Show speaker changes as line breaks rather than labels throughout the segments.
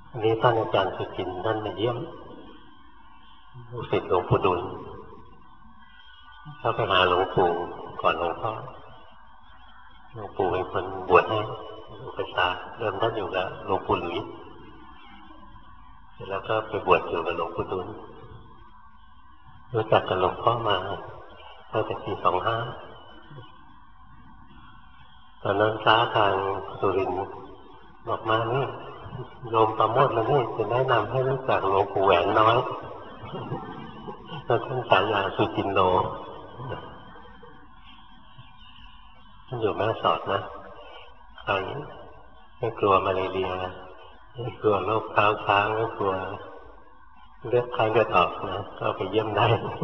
อันนี้ท่านอาจารย์สุจินต์ท่านมาเยี่ยมลูกศิษย์หลวงปู่ดุลเข้าไปหาหลวงปู่ก่อนหลวงพ่อหลวงปู่เป็นคนบวชให้อุปชาเริ่มท่านอยู่กับหลวงปู่หลุยเสร็จแล้วก็ไปบวชอยู่กับหลวงปู่ดุลรู้จักกับหลวงพ่อมาตั้งแต่ปี25ตอนนั้นค้าทางสุรินทร์บอกมานี่โยมประโมทมานี่จะแนะนำให้รู้จักหลวงปู่แหวนน้อยแล้วท่านฉายาสุจินโนท่านอยู่แม่สอดนะคราวนี้ไม่กลัวมาเลเรียไม่กลัวโรคเท้าช้างไม่กลัวเลือดไข้เลือดออกนะก็ไปเยี่ยมได้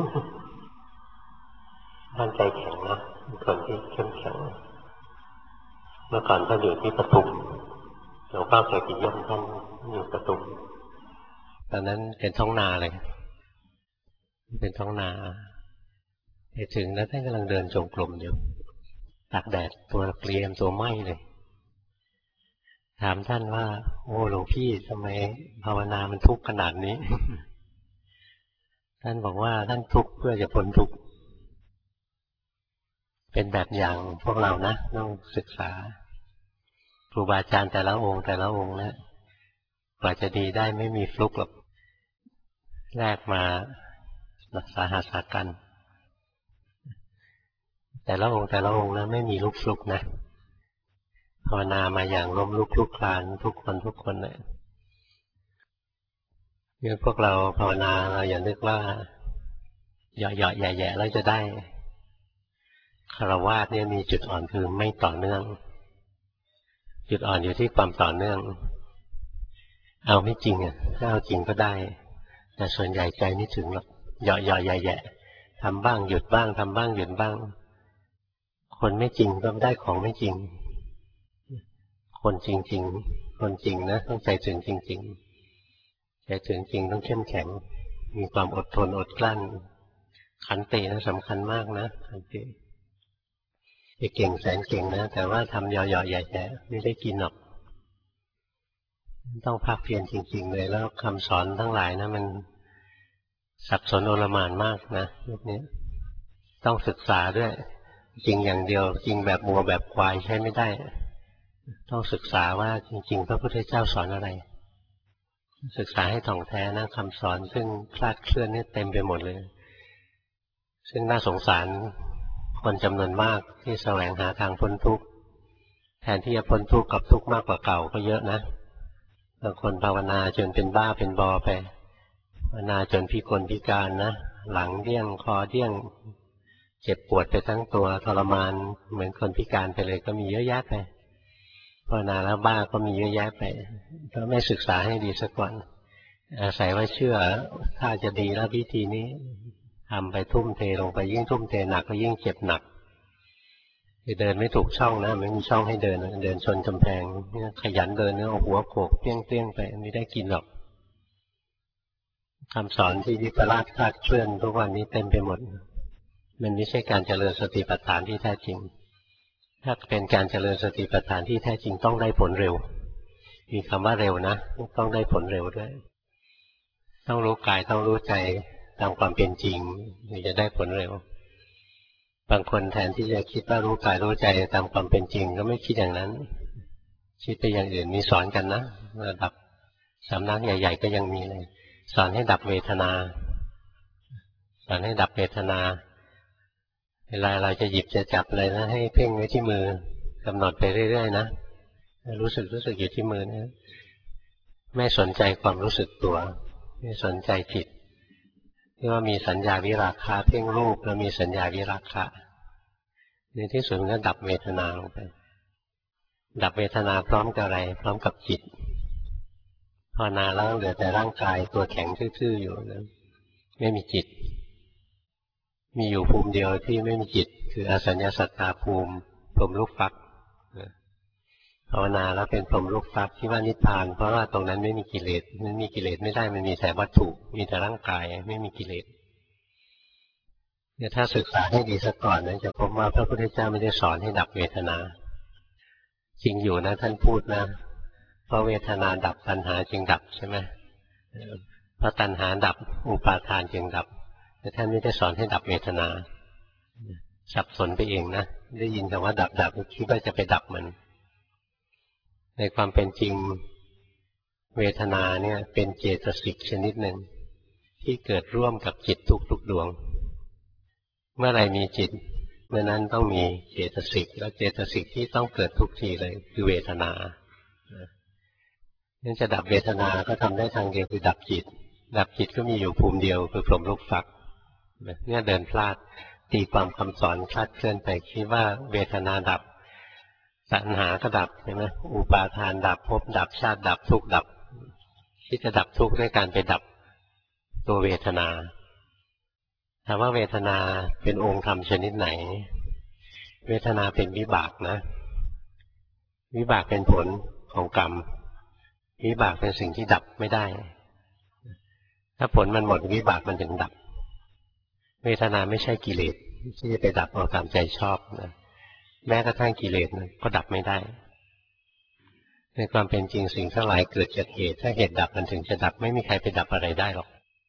ท่านใจแข็งนะเป็นคนที่เข้มแข็งเมื่อก่อนท่านอยู่ที่ปทุมหลวงพ่อเคยไปเยี่ยมท่านอยู่ปทุมตอนนั้นเป็นท้องนาเลยเป็นท้องนาไปถึงแล้วท่านกำลังเดินจงกรมอยู่ตากแดดตัวเกรียมตัวไหม้เลยถามท่านว่าโอ้หลวงพี่ทำไมภาวนามันทุกข์ขนาดนี้ ท่านบอกว่าท่านทุกข์เพื่อจะพ้นทุกข์เป็นแบบอย่างพวกเรานะต้องศึกษาครูบาอาจารย์แต่ละองค์นะกว่าจะดีได้ไม่มีฟลุกหรอกแรกมาสาหัสสากันแต่ละองค์นะไม่มีลุกฟลุกนะภาวนามาอย่างล้มลุกคลุกคลานทุกคนเลยเนี่ยพวกเราภาวนาเราอย่านึกว่าเหยาะๆแย่ๆแล้วจะได้ฆราวาสเนี่ยมีจุดอ่อนคือไม่ต่อเนื่องจุดอ่อนอยู่ที่ความต่อเนื่องเอาไม่จริงอ่ะถ้าเอาจริงก็ได้แต่ส่วนใหญ่ใจไม่ถึงหรอกเหยาะๆแย่ๆทำบ้างหยุดบ้างทำบ้างหยุดบ้างคนไม่จริงก็ได้ของไม่จริงคนจริงคนจริงนะต้องใจถึงจริงใจถึงจริงต้องเข้มแข็งมีความอดทนอดกลั้นขันตินะสำคัญมากนะขันติจะเก่งแสนเก่งนะแต่ว่าทำเหยาะๆแย่ๆไม่ได้กินหรอกต้องภาคเพียรจริงๆเลยแล้วคำสอนทั้งหลายนะมันสับสนโอลหม่านมากนะยุคนี้ต้องศึกษาด้วยจริงอย่างเดียวจริงแบบมัวแบบควายใช้ไม่ได้ต้องศึกษาว่าจริงๆพระพุทธเจ้าสอนอะไรศึกษาให้ถ่องแท้นะคำสอนซึ่งคลาดเคลื่อนนี่เต็มไปหมดเลยซึ่งน่าสงสารคนจำนวนมากที่แสวงหาทางพ้นทุกข์แทนที่จะพ้นทุกข์กับทุกข์มากกว่าเก่าก็เยอะนะบางคนภาวนาจนเป็นบ้าเป็นบอไปภาวนาจนพิกลพิการนะหลังเดี้ยงคอเดี้ยงเจ็บปวดไปทั้งตัวทรมานเหมือนคนพิการไปเลยก็มีเยอะแยะไปภาวนาแล้วบ้าก็มีเยอะแยะไปถ้าไม่ศึกษาให้ดีสักวันอาศัยว่าเชื่อถ้าจะดีแล้ววิธีนี้ทำไปทุ่มเทลงไปยิ่งทุ่มเทหนักก็ยิ่งเจ็บหนักเดินไม่ถูกช่องนะไม่มีช่องให้เดินเดินชนกำแพงขยันเดินเนี่ยเอาหัวโขกเปี้ยงไปไม่ได้กินหรอกคำสอนที่วิปลาสคลาดเคลื่อนทุกวันนี้เต็มไปหมดมันไม่ใช่การเจริญสติปัฏฐานที่แท้จริงถ้าเป็นการเจริญสติปัฏฐานที่แท้จริงต้องได้ผลเร็วมีคำว่าเร็วนะต้องได้ผลเร็วด้วยต้องรู้กายต้องรู้ใจตามความเป็นจริงถึงจะได้ผลเร็วบางคนแทนที่จะคิดว่ารู้กายรู้ใจตามความเป็นจริงก็ไม่คิดอย่างนั้นคิดไปอย่างอื่นมีสอนกันนะระดับสำนักใหญ่ๆก็ยังมีเลยสอนให้ดับเวทนาสอนให้ดับเวทนาเวลาเราจะหยิบจะจับอะไรนะให้เพ่งไว้ที่มือกำหนดไปเรื่อยๆนะรู้สึกอยู่ที่มือนะไม่สนใจความรู้สึกตัวไม่สนใจจิตที่ว่ามีสัญญาวิราคะเพ่งรูปแล้วมีสัญญาวิราคะในที่สุดก็ดับเวทนาลงไปดับเวทนาพร้อมกับอะไรพร้อมกับจิตภาวนาแล้วเหลือแต่ร่างกายตัวแข็งทื่อๆอยู่นะไม่มีจิตมีอยู่ภูมิเดียวที่ไม่มีจิตคืออสัญญาสัตตาภูมิพรหมลูกฟักภาวนาแล้วเป็นพรหมลูกฟักที่ว่านิพพานเพราะว่าตรงนั้นไม่มีกิเลสมันมีกิเลสไม่ได้มันมีแต่วัตถุมีแต่ร่างกายไม่มีกิเลสเนี่ยถ้าศึกษาให้ดีซะก่อนนะจะพบว่าพระพุทธเจ้าไม่ได้สอนให้ดับเวทนาจริงอยู่นะท่านพูดนะเพราะเวทนาดับตัณหาจึงดับใช่ไหมเพราะตัณหาดับอุปาทานจึงดับแต่ท่านไม่ได้สอนให้ดับเวทนาสับสนไปเองนะได้ยินคำว่าดับดับคิดว่าจะไปดับมันในความเป็นจริงเวทนาเนี่ยเป็นเจตสิกชนิดหนึ่งที่เกิดร่วมกับจิตทุกดวงเมื่อไรมีจิตเมื่อนั้นต้องมีเจตสิกแล้วเจตสิกที่ต้องเกิดทุกทีเลยคือเวทนานั่นจะดับเวทนาก็ทำได้ทางเดียวคือดับจิตดับจิตก็มีอยู่ภูมิเดียวคือพรหมลูกฟักเนี่ยเดินพลาดตีความคำสอนคลาดเคลื่อนไปคิดว่าเวทนาดับตัณหาก็ดับใช่ไหมอุปาทานดับภพดับชาติดับทุกข์ดับที่จะดับทุกข์ด้วยการไปดับตัวเวทนาถามว่าเวทนาเป็นองค์ธรรมชนิดไหนเวทนาเป็นวิบากนะวิบากเป็นผลของกรรมวิบากเป็นสิ่งที่ดับไม่ได้ถ้าผลมันหมดวิบากมันถึงดับเวทนาไม่ใช่กิเลสที่จะไปดับเอาตามใจชอบนะแม้กระทั่งกิเลสนะก็ดับไม่ได้ในความเป็นจริงสิ่งทั้งหลายเกิดจากเหตุถ้าเหตุดับมันถึงจะดับไม่มีใครไปดับอะไรได้หรอก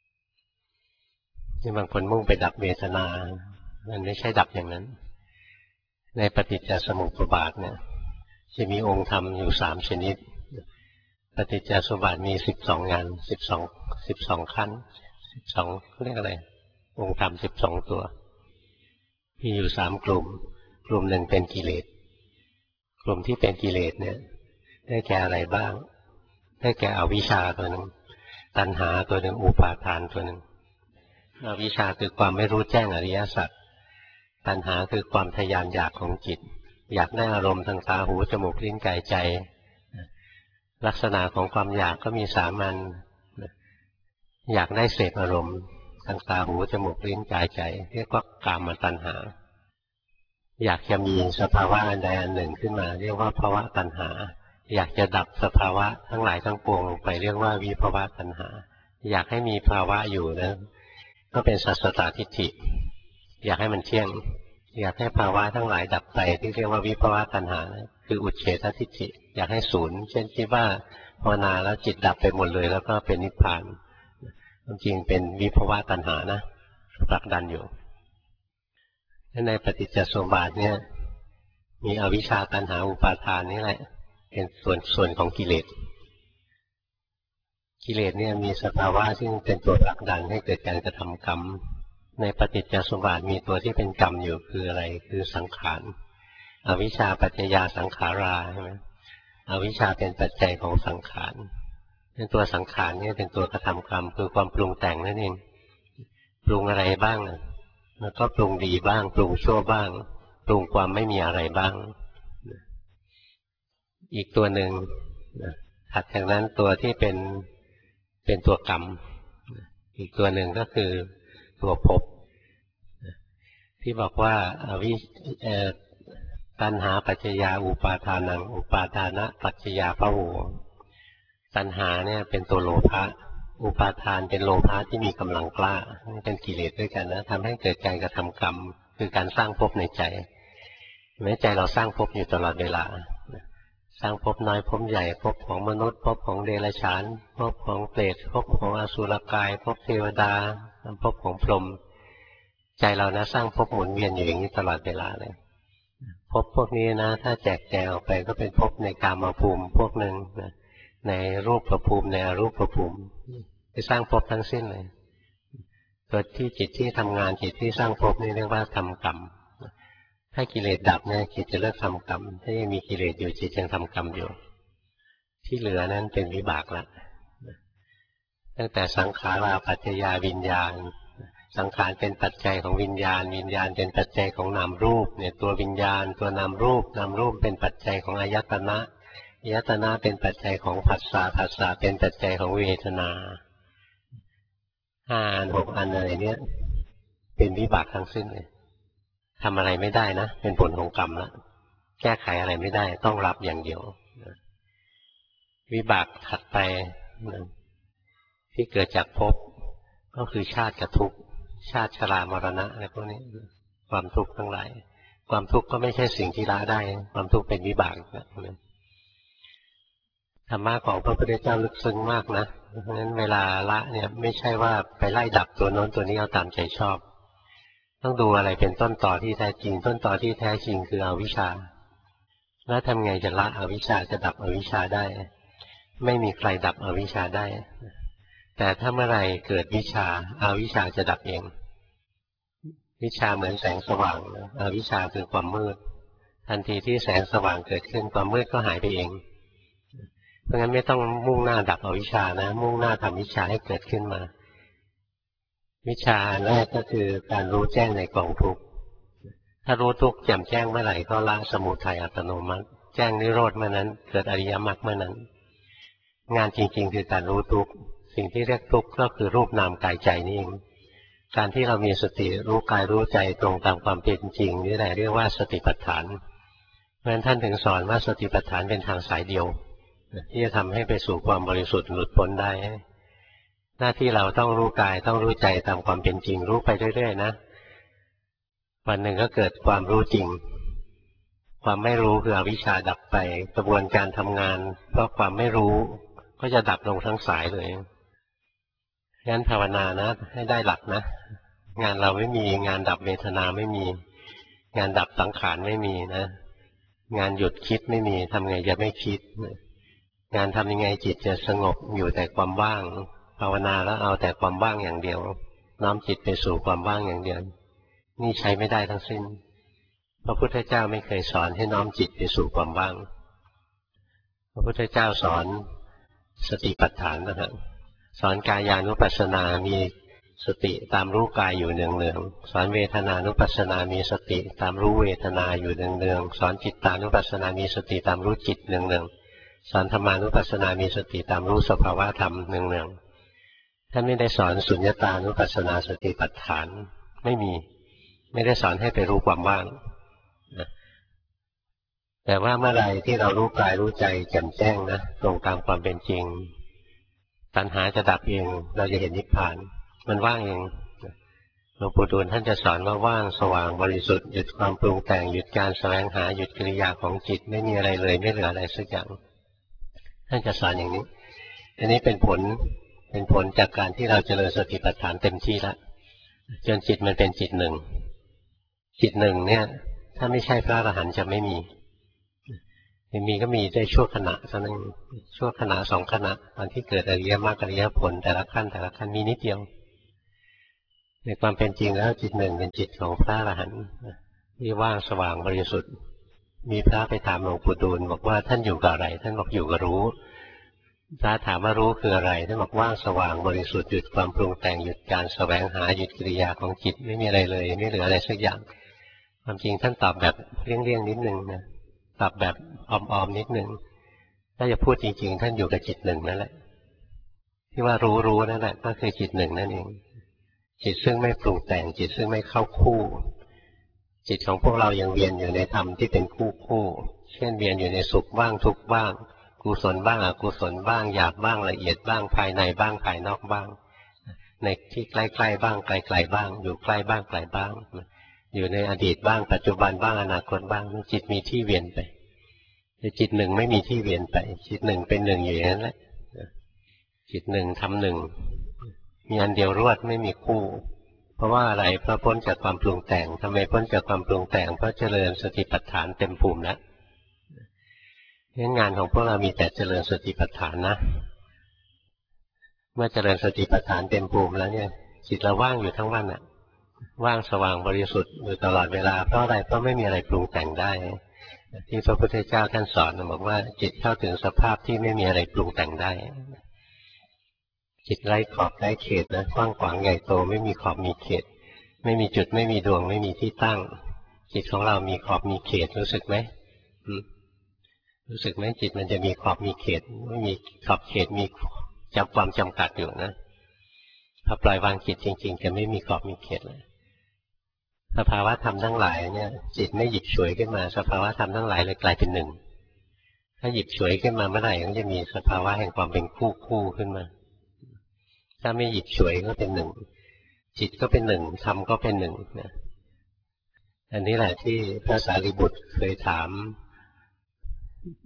ที่บางคนมุ่งไปดับเวทนามันไม่ใช่ดับอย่างนั้นในปฏิจจสมุปบาทเนี่ยจะมีองค์ธรรมอยู่3ชนิดปฏิจจสมุปบาทมี12งาน12ขั้น12เขาเรียกอะไรองค์ธรรม12ตัวมีอยู่3กลุ่มกลุ่มหนึ่งเป็นกิเลสกลุ่มที่เป็นกิเลสเนี่ยได้แก่อะไรบ้างได้แก่อวิชชาตัวหนึ่งตัณหาตัวหนึ่งอุปาทานตัวหนึ่งอวิชชาคือความไม่รู้แจ้งอริยสัจตัณหาคือความทะยานอยากของจิตอยากได้อารมณ์ทางตาหูจมูกลิ้นกายใจลักษณะของความอยากก็มี3อันอยากได้เสพอารมณ์ทางตาหูจมูกลิ้นกายใจเรียกว่ากามตัณหาอยากจะมีสภาวะอันใดอันหนึ่งขึ้นมาเรียกว่าภวตัณหาอยากจะดับสภาวะทั้งหลายทั้งปวงลงไปเรียกว่าวิภวตัณหาอยากให้มีภาวะอยู่นะก็เป็นสัสสตทิฏฐิอยากให้มันเที่ยงอยากให้ภาวะทั้งหลายดับไปที่เรียกว่าวิภวตัณหาคืออุเฉททิฏฐิอยากให้ศูนย์เช่นคิดว่าภาวนาแล้วจิตดับไปหมดเลยแล้วก็เป็นนิพพานจริงเป็นวิภวตัณหานะผลักดันอยู่ในปฏิจจสมุปบาทเนี่ยมีอวิชชาตัณหาอุปาทานนี่แหละเป็นส่วนของกิเลสกิเลสเนี่ยมีสภาวะซึ่งเป็นตัวผลักดันให้เกิดการกระทำกรรมในปฏิจจสมุปบาทมีตัวที่เป็นกรรมอยู่คืออะไรคือสังขารอวิชชาปัจจยาสังขาราใช่ไหมอวิชชาเป็นปัจจัยของสังขารเป็นตัวสังขารเนี่ยเป็นตัวกระทำกรรมคือความปรุงแต่งนั่นเองปรุงอะไรบ้างแล้วก็ปรุงดีบ้างปรุงชั่วบ้างปรุงความไม่มีอะไรบ้างอีกตัวหนึ่งถัดจากนั้นตัวที่เป็นตัวกรรมอีกตัวหนึ่งก็คือตัวภพที่บอกว่าตัณหาปัจจยาอุปาทานังอุปาทานะปัจจยาภโวตัณหาเนี่ยเป็นตัวโลภะอุปาทานเป็นโลภะที่มีกำลังกล้าเป็นกิเลสด้วยกันนะทำให้เกิดการกระทำกรรมคือการสร้างภพในใจแม้ใจเราสร้างภพอยู่ตลอดเวลาสร้างภพน้อยภพใหญ่ภพของมนุษย์ภพของเดรัจฉานภพของเปรตภพของอสุรกายภพเทวดาภพของพรหมใจเรานะสร้างภพหมุนเวียนอยู่อย่างนี้ตลอดเวลาเลยภพพวกนี้นะถ้าแจกแจงออกไปก็เป็นภพในกามภูมิพวกหนึ่งนะในรูปภูมิในอรูปภูมิไปสร้างภพทั้งสิ้นเลยตัวที่จิตที่ทำงานจิตที่สร้างภพนี่เรียกว่าทำกรรมถ้ากิเลสดับเนี่ยจิตจะเลิกทำกรรมถ้ายังมีกิเลสอยู่จิตยังทำกรรมอยู่ที่เหลือนั้นเป็นวิบากละตั้งแต่สังขาราปัจจยาวิญญาณสังขารเป็นปัจจัยของวิญญาณวิญญาณเป็นปัจจัยของนามรูปเนี่ยตัววิญญาณตัวนามรูปนามรูปเป็นปัจจัยของอายตนะอายตนะเป็นปัจจัยของผัสสะผัสสะเป็นปัจจัยของเวทนา5 อัน 6 อันอะไรเนี่ยเป็นวิบากทั้งสิ้นเลยทำอะไรไม่ได้นะเป็นผลของกรรมแล้วแก้ไขอะไรไม่ได้ต้องรับอย่างเดียววิบากถัดไปที่เกิดจากภพก็คือชาติกับทุกข์ชาติชรามรณะอะไรพวกนี้ความทุกข์ทั้งหลายความทุกข์ก็ไม่ใช่สิ่งที่ละได้ความทุกข์เป็นวิบากนะธรรมะของพระพุทธเจ้าลึกซึ้งมากนะเพราะฉะนั้นเวลาละเนี่ยไม่ใช่ว่าไปไล่ดับตัวโน้นตัวนี้เอาตามใจชอบต้องดูอะไรเป็นต้นตอที่แท้จริงต้นตอที่แท้จริงคืออวิชชาแล้วทำไงจะละอวิชชาจะดับอวิชชาได้ไม่มีใครดับอวิชชาได้แต่ถ้าเมื่อไรเกิดวิชาอาวิชชาจะดับเองวิชาเหมือนแสงสว่างอวิชชาคือความมืดทันทีที่แสงสว่างเกิดขึ้นความมืดก็หายไปเองเพราะงั้นไม่ต้องมุ่งหน้าดับอวิชชานะมุ่งหน้าทำวิชาให้เกิดขึ้นมาวิชาแรกก็คือการรู้แจ้งในกองทุกข์ถ้ารู้ทุกข์แจ่มแจ้งเมื่อไหร่ก็ละสมุทัยอัตโนมัติแจ้งนิโรธเมื่อนั้นเกิดอริยมรรคเมื่อนั้นงานจริงๆคือการรู้ทุกข์สิ่งที่เรียกทุกข์ก็คือรูปนามกายใจนี่เองการที่เรามีสติรู้กายรู้ใจตรงตามความเป็นจริงนี่แหละเรียกว่าสติปัฏฐานเพราะฉะนั้นท่านถึงสอนว่าสติปัฏฐานเป็นทางสายเดียวที่จะทำให้ไปสู่ความบริสุทธิ์หลุดพ้นได้หน้าที่เราต้องรู้กายต้องรู้ใจตามความเป็นจริงรู้ไปเรื่อยๆนะวันหนึ่งก็เกิดความรู้จริงความไม่รู้คืออวิชชาดับไปกระบวนการทำงานเพราะความไม่รู้ก็จะดับลงทั้งสายเลยงั้นภาวนานะให้ได้หลักนะงานเราไม่มีงานดับเวทนาไม่มีงานดับสังขารไม่มีนะงานหยุดคิดไม่มีทำไงจะไม่คิดงานทำยังไงจิตจะสงบอยู่แต่ความว่างภาวนาแล้วเอาแต่ความว่างอย่างเดียวน้อมจิตไปสู่ความว่างอย่างเดียวนี่ใช้ไม่ได้ทั้งสิ้นพระพุทธเจ้าไม่เคยสอนให้น้อมจิตไปสู่ความว่างพระพุทธเจ้าสอนสติปัฏฐานนะครับสอนกายานุปัสสนามีสติตามรู้กายอยู่เนืองๆสอนเวทนานุปัสสนามีสติตามรู้เวทนาอยู่เนืองๆสอนจิตตานุปัสสนามีสติตามรู้จิตเนืองๆสอนธรรมานุปัสสนามีสติตามรู้สภาวะธรรมเนืองๆท่านไม่ได้สอนสุญญตานุปัสสนาสติปัฏฐานไม่ได้สอนให้ไปรู้ความว่างแต่ว่าเมื่อไรที่เรารู้กายรู้ใจแจ่มแจ้งนะตรงตามความเป็นจริงตัณหาจะดับเองเราจะเห็นนิพพานมันว่างเองหลวงปู่ดูลท่านจะสอนว่าว่างสว่างบริสุทธิ์หยุดความปรุงแต่งหยุดการแสวงหาหยุดกิริยาของจิตไม่มีอะไรเลยไม่เหลืออะไรสักอย่างท่านจะสอนอย่างนี้อันนี้เป็นผลจากการที่เราเจริญสติปัฏฐานเต็มที่แล้วจนจิตมันเป็นจิตหนึ่งเนี่ยถ้าไม่ใช่พระอรหันต์จะไม่มีก็มีได้ชั่วขณะเท่านั้นชั่วขณะ2 ขณะตอนที่เกิดอริยมรรคอริยผลแต่ละขั้นมีนิดเดียวในความเป็นจริงแล้วจิตหนึ่งเป็นจิตของพระอรหันต์ที่ว่างสว่างบริสุทธิ์มีพระไปถามหลวงปู่ดูลบอกว่าท่านอยู่กับอะไรท่านบอกอยู่กับรู้พระถามว่ารู้คืออะไรท่านบอกว่างสว่างบริสุทธิ์หยุดความปรุงแต่งหยุดการแสวงหาหยุดกิริยาของจิตไม่มีอะไรเลยไม่เหลืออะไรสักอย่างความจริงท่านตอบแบบเลี่ยงนิดนึงนะตอบแบบออมๆนิดนึงถ้าจะพูดจริงๆท่านอยู่กับจิตหนึ่งนั่นแหละที่ว่ารู้นั่นแหละก็คือจิตหนึ่งนั่นเองจิตซึ่งไม่ปรุงแต่งจิตซึ่งไม่เข้าคู่จิตของพวกเรายังเวียนอยู่ในธรรมที่เป็นคู่เช่นเวียนอยู่ในสุขบ้างทุกข์บ้างกุศลบ้างอกุศลบ้างหยาบบ้างละเอียดบ้างภายในบ้างภายนอกบ้างในที่ใกล้ๆบ้างไกลๆบ้างอยู่ใกล้บ้างไกลบ้างอยู่ในอดีตบ้างปัจจุบันบ้างอนาคตบ้างจิตมีที่เวียนไปแต่จิตหนึ่งไม่มีที่เวียนไปจิตหนึ่งเป็นหนึ่งอยู่อย่างนั้นแหละจิตหนึ่งทำหนึ่งมีอันเดียวรวดไม่มีคู่เพราะว่าอะไรเพราะพ้นจากความปรุงแต่งทำไมพ้นจากความปรุงแต่งเพราะเจริญสติปัฏฐานเต็มภูมิแล้วงั้นงานของพวกเรามีแต่เจริญสติปัฏฐานนะเมื่อเจริญสติปัฏฐานเต็มภูมิแล้วเนี่ยจิตเราว่างอยู่ทั้งวันอ่ะว่างสว่างบริสุทธิ์อยู่ตลอดเวลาเพราะอะไรเพราะไม่มีอะไรปรุงแต่งได้ที่พระพุทธเจ้าท่านสอนบอกว่าจิตเข้าถึงสภาพที่ไม่มีอะไรปรุงแต่งได้จิตไร้ขอบไร้เขตนะกว้างขวางใหญ่โตไม่มีขอบมีเขตไม่มีจุดไม่มีดวงไม่มีที่ตั้งจิตของเรามีขอบมีเขตรู้สึกไหมรู้สึกไหมจิตมันจะมีขอบมีเขตไม่มีขอบเขตมีจับความจำกัดอยู่นะถ้าปล่อยวางจิตจริงๆจะไม่มีขอบมีเขตเลยสภาวะธรรมทั้งหลายเนี่ยจิตไม่หยิบฉวยขึ้นมาสภาวะธรรมทั้งหลายเลยกลายเป็นหนึ่งถ้าหยิบฉวยขึ้นมาเมื่อไหร่ก็จะมีสภาวะแห่งความเป็นคู่ขึ้นมาถ้าไม่หยิบฉวยก็เป็นหนึ่งจิตก็เป็นหนึ่งธรรมก็เป็นหนึ่งนะอันนี้แหละที่พระสารีบุตรเคยถาม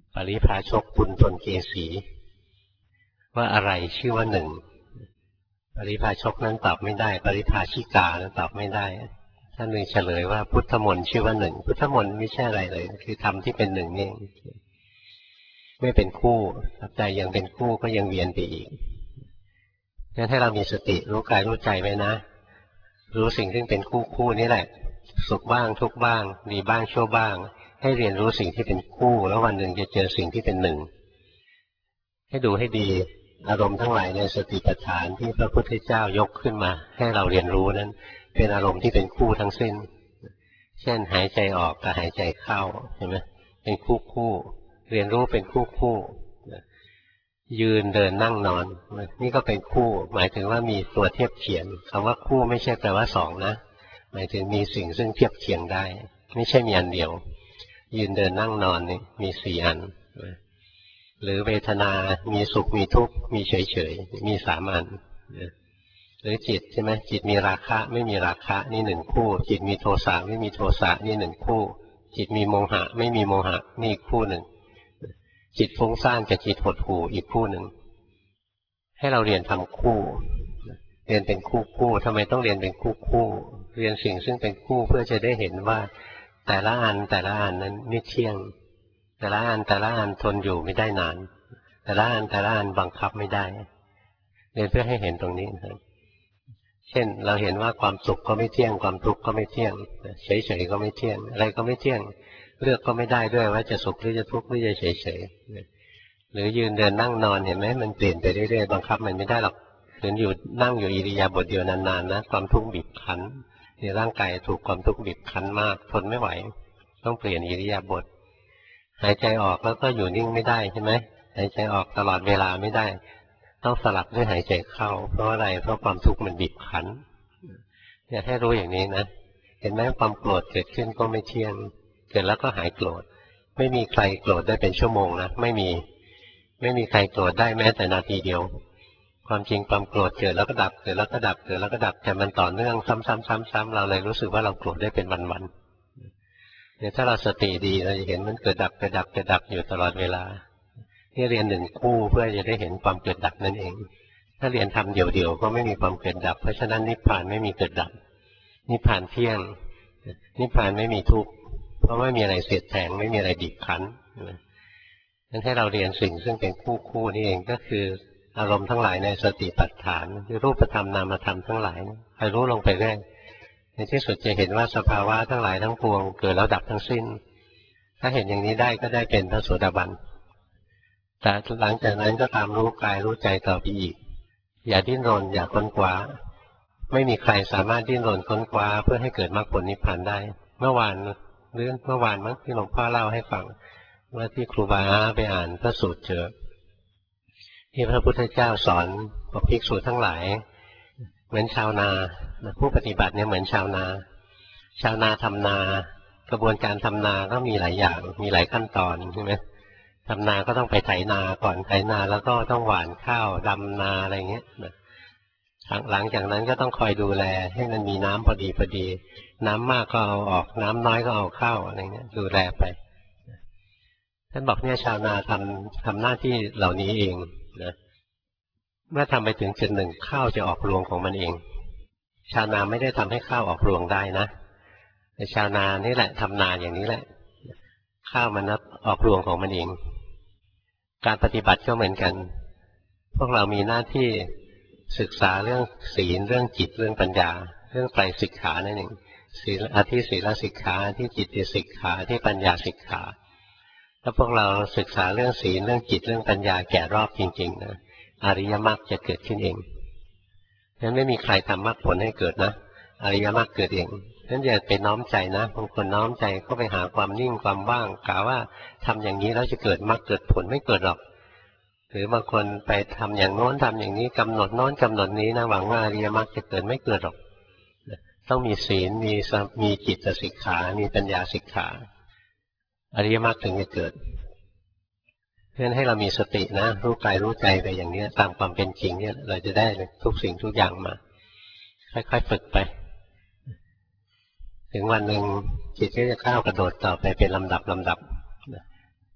ปริภาชกปุณฑลเกสีว่าอะไรชื่อว่าหนึ่งปริภาชกนั้นตอบไม่ได้ปริภาชิกานั้นตอบไม่ได้ท่านเลยเฉลยว่าพุทธมนต์ชื่อว่าหนึ่งพุทธมนต์ไม่ใช่อะไรเลยคือธรรมที่เป็นหนึ่งนี่ไม่เป็นคู่ใจยังเป็นคู่ก็ยังเวียนไปอีกงั้นให้เรามีสติรู้กายรู้ใจไว้นะรู้สิ่งที่เป็นคู่นี่แหละสุขบ้างทุกข์บ้างดีบ้างชั่วบ้างให้เรียนรู้สิ่งที่เป็นคู่แล้ววันหนึ่งจะเจอสิ่งที่เป็นหนึ่งให้ดูให้ดีอารมณ์ทั้งหลายในสติปัฏฐานที่พระพุทธเจ้ายกขึ้นมาให้เราเรียนรู้นั้นเป็นอารมณ์ที่เป็นคู่ทั้งสิ้นเช่นหายใจออกกับหายใจเข้าเห็นไหมเป็นคู่เรียนรู้เป็นคู่ยืนเดินนั่งนอนนี่ก็เป็นคู่หมายถึงว่ามีตัวเทียบเคียงคำว่าคู่ไม่ใช่แปลว่าสองนะหมายถึงมีสิ่งซึ่งเทียบเคียงได้ไม่ใช่มีอันเดียวยืนเดินนั่งนอนนี่มีสี่อันหรือเวทนามีสุขมีทุกข์มีเฉยๆมีสามอันหรือจิตใช่ไหมจิตมีราคะไม่มีราคะนี่หนึ่งคู่จิตมีโทสะไม่มีโทสะนี่หนึ่งคู่จิตมีโมหะไม่มีโมหะนี่อีกคู่หนึ่งจิตฟุ้งซ่านกับจิตหดหู่อีกคู่หนึ่งให้เราเรียนทำคู่เรียนเป็นคู่ทำไมต้องเรียนเป็นคู่เรียนสิ่งซึ่งเป็นคู่เพื่อจะได้เห็นว่าแต่ละอันนั้นไม่เที่ยงแต่ละอันทนอยู่ไม่ได้นานแต่ละอันบังคับไม่ได้เรียนเพื่อให้เห็นตรงนี้ครับเช่นเราเห็นว่าความสุขก็ไม่เที่ยงความทุกข์ก็ไม่เที่ยงเฉยๆก็ไม่เที่ยงอะไรก็ไม่เที่ยงเลือกก็ไม่ได้ด้วยว่าจะสุขหรือจะทุกข์หรือจะเฉยๆหรือยืนเดินนั่งนอนเห็นไหมมันเปลี่ยนไปเรื่อยๆบังคับมันไม่ได้หรอกถึงอยู่นั่งอยู่อิริยาบถเดียวนานๆนะความทุกข์บีบคั้นในร่างกายถูกความทุกข์บีบคั้นมากทนไม่ไหวต้องเปลี่ยนอิริยาบถหายใจออกแล้วก็อยู่นิ่งไม่ได้ใช่ไหมหายใจออกตลอดเวลาไม่ได้ต้องสลับด้วยหายใจเข้าเพราะอะไรเพราะความทุกข์มันบีบคั้นอยากให้รู้อย่างนี้นะเห็นไหมความโกรธเกิดขึ้นก็ไม่เที่ยงเกิดแล้วก็หายโกรธไม่มีใครโกรธได้เป็นชั่วโมงนะไม่มีใครโกรธได้แม้แต่นาทีเดียวความจริงความโกรธเกิดแล้วก็ดับเกิดแล้วก็ดับเกิดแล้วก็ดับแต่มันต่อเนื่องซ้ำๆเราเลยรู้สึกว่าเราโกรธได้เป็นวันๆเนี่ยถ้าเราสติดีเราจะเห็นมันเกิดดับอยู่ตลอดเวลาที่เรียนหนึ่งคู่เพื่อจะได้เห็นความเกิดดับนั่นเองถ้าเรียนทำเดี่ยวๆก็ไม่มีความเกิดดับเพราะฉะนั้นนิพพานไม่มีเกิดดับนิพพานเที่ยงนิพพานไม่มีทุกข์เพราะไม่มีอะไรเสียดแทงไม่มีอะไรบีบคั้นนั้นให้เราเรียนสิ่งซึ่งเป็นคู่นี่เองก็คืออารมณ์ทั้งหลายในสติปัฏฐานคือรูปธรรมนามธรรมทั้งหลายให้รู้ลงไปเรื่อยในที่สุดจะเห็นว่าสภาวะทั้งหลายทั้งปวงเกิดแล้วดับทั้งสิ้นถ้าเห็นอย่างนี้ได้ก็ได้เป็นพระโสดาบันแต่หลังจากนั้นก็ตามรู้กายรู้ใจต่อไปอีกอย่าดิ้นรนอย่าค้นคว้าไม่มีใครสามารถดิ้นรนค้นคว้าเพื่อให้เกิดมรรคผลนิพพานได้เมื่อวานมั้งที่หลวงพ่อเล่าให้ฟังว่าที่ครูบาไปอ่านพระสูตรเจอที่พระพุทธเจ้าสอนบอกภิกษุทั้งหลายเหมือนชาวนาผู้ปฏิบัติเนี่ยเหมือนชาวนาทำนากระบวนการทำนาก็มีหลายอย่างมีหลายขั้นตอนใช่ไหมทำนาก็ต้องไปไถนาก่อนไถนาแล้วก็ต้องหว่านข้าวดำนาอะไรเงี้ยหลังจากนั้นก็ต้องคอยดูแลให้มันมีน้ำพอดีน้ำมากก็เอาออกน้ำน้อยก็เอาเข้าอะไรเงี้ยดูแลไปท่านบอกเนี่ยชาวนาทำหน้าที่เหล่านี้เองนะเมื่อทำไปถึงจุดหนึ่งข้าวจะออกรวงของมันเองชาวนาไม่ได้ทำให้ข้าวออกรวงได้นะแต่ชาวนานี่แหละทำนาอย่างนี้แหละข้าวมันออกรวงของมันเองการปฏิบัติก็เหมือนกันพวกเรามีหน้าที่ศึกษาเรื่องศีลเรื่องจิตเรื่องปัญญาเรื่องไตรสิกขานั่นเองอธิศีลสิกขาอธิจิตติสิกขาอธิปัญญาสิกขาถ้าพวกเราศึกษาเรื่องศีลเรื่องจิตเรื่องปัญญาแก่รอบจริงๆนะอริยมรรคจะเกิดขึ้นเองนั้นไม่มีใครทำมรรคผลให้เกิดนะอริยมรรคเกิดเองนั้นอย่าไปน้อมใจนะบางคนน้อมใจก็ไปหาความนิ่งความว่างกล่าวว่าทำอย่างนี้แล้วจะเกิดมรรคเกิดผลไม่เกิดหรอกหรือบางคนไปทำอย่างโน้นทำอย่างนี้กำหนดโน้นกำหนดนี้นะหวังว่าอริยมรรคจะเกิดไม่เกิดหรอกต้องมีศีลมีจิตสิกขามีปัญญาสิกขาอริยมรรคถึงจะเกิดเพราะฉะนั้นให้เรามีสตินะรู้กายรู้ใจไปอย่างนี้ตามความเป็นจริงเนี่ยเราจะได้ทุกสิ่งทุกอย่างมาค่อยๆฝึกไปถึงวันหนึ่งจิตก็จะก้าวกระโดดต่อไปเป็นลำดับ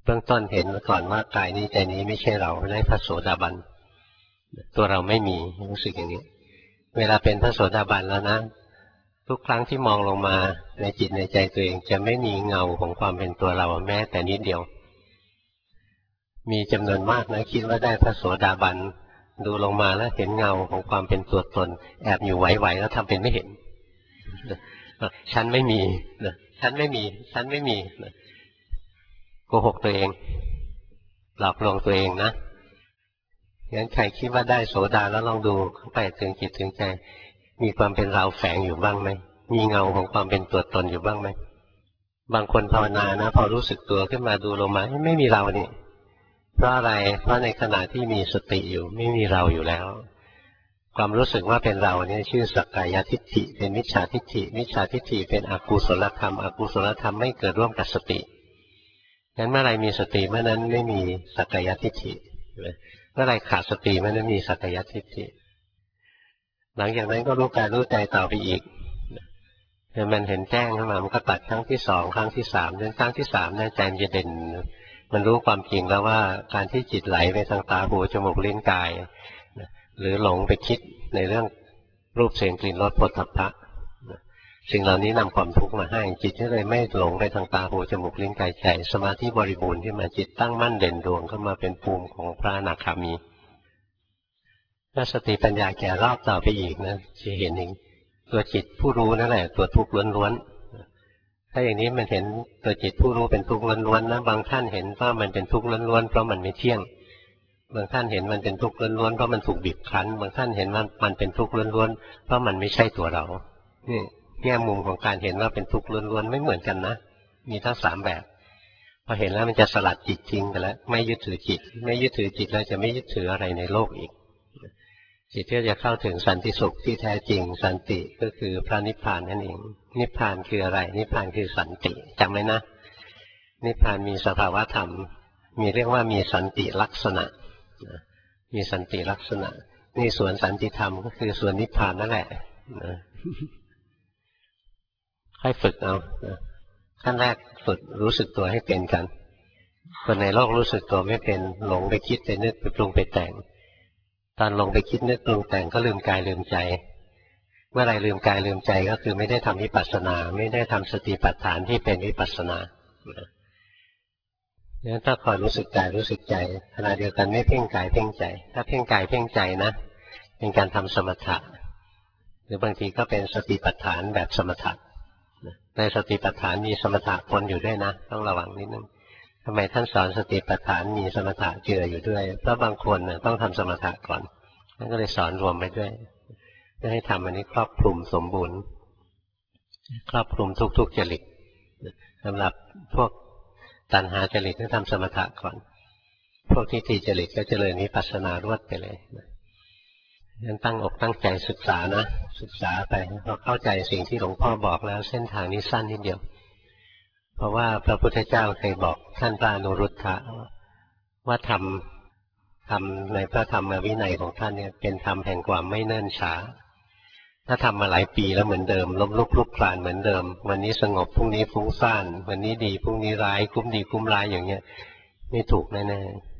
เบื้องต้นเห็นก่อนว่ากายนี้ใจนี้ไม่ใช่เราได้พระโสดาบันตัวเราไม่มีรู้สึกอย่างนี้เวลาเป็นพระโสดาบันแล้วนะทุกครั้งที่มองลงมาในจิตในใจตัวเองจะไม่มีเงาของความเป็นตัวเราแม้แต่นิดเดียวมีจำนวนมากนะคิดว่าได้พระโสดาบันดูลงมาแล้วเห็นเงาของความเป็นตัวตนแอบอยู่ไหวๆแล้วทำเป็นไม่เห็นฉันไม่มีฉันไม่มีฉันไม่มีโกหกตัวเองหลอกลวงตัวเองนะงั้นใครคิดว่าได้โสดาแล้วลองดูเข้าไปถึงจิตถึงใจมีความเป็นเราแฝงอยู่บ้างไหมมีเงาของความเป็นตัวตนอยู่บ้างไหมบางคนภาวนานะพอรู้สึกตัวขึ้นมาดูลงมาไม่มีเรานี่เพราะอะไรเพราะในขณะที่มีสติอยู่ไม่มีเราอยู่แล้วความรู้สึกว่าเป็นเราเนี่ยชื่อสักกายทิฏฐิเป็นมิจฉาทิฏฐิมิจฉาทิฏฐิเป็นอกุศลธรรมอกุศลธรรมไม่เกิดร่วมกับสติงั้นเมื่อไรมีสติเมื่อนั้นไม่มีสักกายทิฏฐิเมื่อไรขาดสติเมื่อนั้นมีสักกายทิฏฐิหลังจากนั้นก็รู้กายรู้ใจต่อไปอีกมันเห็นแจ้งขึ้นมามันก็ตัดครั้งที่สองครั้งที่สามจนครั้งที่สามใจมันจะเด่นมันรู้ความจริงแล้วว่าการที่จิตไหลไปทางตาหูจมูกลิ้นกายหรือหลงไปคิดในเรื่องรูปเสียงกลิ่นรสโผฏฐัพพะสิ่งเหล่านี้นำความทุกข์มาให้จิตก็เลยไม่หลงไปทางตาหูจมูกลิ้นกายใจสมาธิบริบูรณ์ที่มาจิตตั้งมั่นเด่นดวงเข้ามาเป็นภูมิของพระอนาคามีถ้าสติปัญญาแก่รอบต่อไปอีกนะจะเห็นเองตัวจิตผู้รู้นั่นแหละตัวทุกข์ล้วนๆถ้าอย่างนี้มันเห็นตัวจิตผู้รู้เป็นทุกข์ล้วนๆนะบางท่านเห็นว่ามันเป็นทุกข์ล้วนๆเพราะมันไม่เที่ยงบางท่านเห็นมันเป็นทุกข์ล้วนๆเพราะมันถูกบีบคั้นบางท่านเห็นว่ามันเป็นทุกข์ล้วนๆเพราะมันไม่ใช่ตัวเรานี่แง่มุมของการเห็นว่าเป็นทุกข์ล้วนๆไม่เหมือนกันนะมีทั้งสามแบบพอเห็นแล้วมันจะสลัดจิตทิ้งไปแล้วไม่ยึดถือจิตไม่ยึดถือจิตแล้วจะไม่ยึดถืออะไรในโลกอีกจิตที่จะเข้าถึงสันติสุขที่แท้จริงสันติก็คือพระนิพพานนั่นเองนิพพานคืออะไรนิพพานคือสันติจำไว้นะนิพพานมีสภาวะธรรมมีเรียกว่ามีสันติลักษณะมีสันติลักษณะนี่ส่วนสันติธรรมก็คือส่วนนิพพานนั่นแหละให้ฝึกเอาขั้นแรกฝึกรู้สึกตัวให้เป็นกันคนในโลกรู้สึกตัวไม่เป็นหลงไปคิดไปนึกไปปรุงไปแต่งตอนลงไปคิดนึกปรุงแต่งก็ลืมกายลืมใจเมื่อไรลืมกายลืมใจก็คือไม่ได้ทำวิปัสสนาไม่ได้ทำสติปัฏฐานที่เป็นวิปัสสนางั้นถ้าคอยรู้สึกกายรู้สึกใจขณะเดียวกันไม่เพ่งกายเพ่งใจถ้าเพ่งกายเพ่งใจนะเป็นการทำสมถะหรือบางทีก็เป็นสติปัฏฐานแบบสมถะในสติปัฏฐานมีสมถะปนอยู่ด้วยนะต้องระวังนิดนึงทำไมท่านสอนสติปัฏฐานมีสมถะเจืออยู่ด้วยเพราะบางคนต้องทำสมถะก่อนท่านก็เลยสอนรวมไปด้วยเพื่อให้ทำอันนี้ครอบคลุมสมบูรณ์ครอบคลุมทุกๆจริตสำหรับพวกตัณหาจริตต้องทำสมถะก่อนพวกทิฏฐิจริตก็เจริญวิปัสสนารวดไปเลยงั้นตั้งอกตั้งใจศึกษานะศึกษาไปพอเข้าใจสิ่งที่หลวงพ่อบอกแล้วเส้นทางนี้สั้นนิดเดียวเพราะว่าพระพุทธเจ้าเคยบอกท่านพระอนุรุทธะว่าธรรมในพระธรรมวินัยของท่านเนี่ยเป็นธรรมแห่งความไม่เนิ่นช้าถ้าทำมาหลายปีแล้วเหมือนเดิมล้มลุกคลุกคลานเหมือนเดิมวันนี้สงบพรุ่งนี้ฟุ้งซ่านวันนี้ดีพรุ่งนี้ร้ายคุ้มดีคุ้มร้ายอย่างเงี้ยไม่ถูกแน่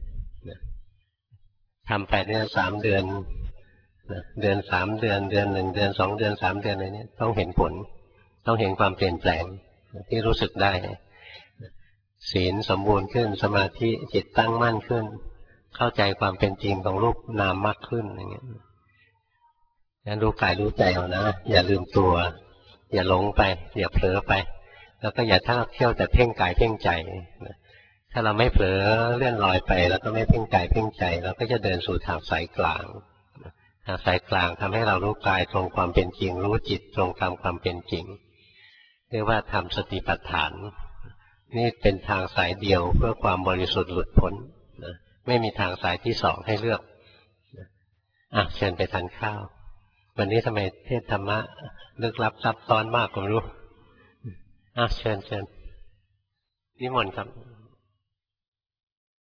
ๆทำไปเนี่ย3 เดือนเดือน3 เดือนเดือน1 เดือน2 เดือน3 เดือนอะไรเนี่ยต้องเห็นผลต้องเห็นความเปลี่ยนแปลงที่รู้สึกได้ศีลสมบูรณ์ขึ้นสมาธิจิตตั้งมั่นขึ้นเข้าใจความเป็นจริงของรูปนามมากขึ้นอย่างเงี้ยงั้นรู้กายรู้ใจเอานะอย่าลืมตัวอย่าหลงไปอย่าเผลอไปแล้วก็อย่าท่าเที่ยวแต่เพ่งกายเพ่งใจถ้าเราไม่เผลอเลื่อนลอยไปแล้วก็ไม่เพ่งกายเพ่งใจเราก็จะเดินสู่ทางสายกลางทางสายกลางทำให้เรารู้กายตรงความเป็นจริงรู้จิตตรงตามความเป็นจริงเรียกว่าทำสติปัฏฐานนี่เป็นทางสายเดียวเพื่อความบริสุทธิ์หลุดพ้นไม่มีทางสายที่สองให้เลือกเชิญไปทานข้าววันนี้ทำไมเทศธรรมะลึกลับซับซ้อนมากก็ไม่รู้เชิญนิมนต์ครับ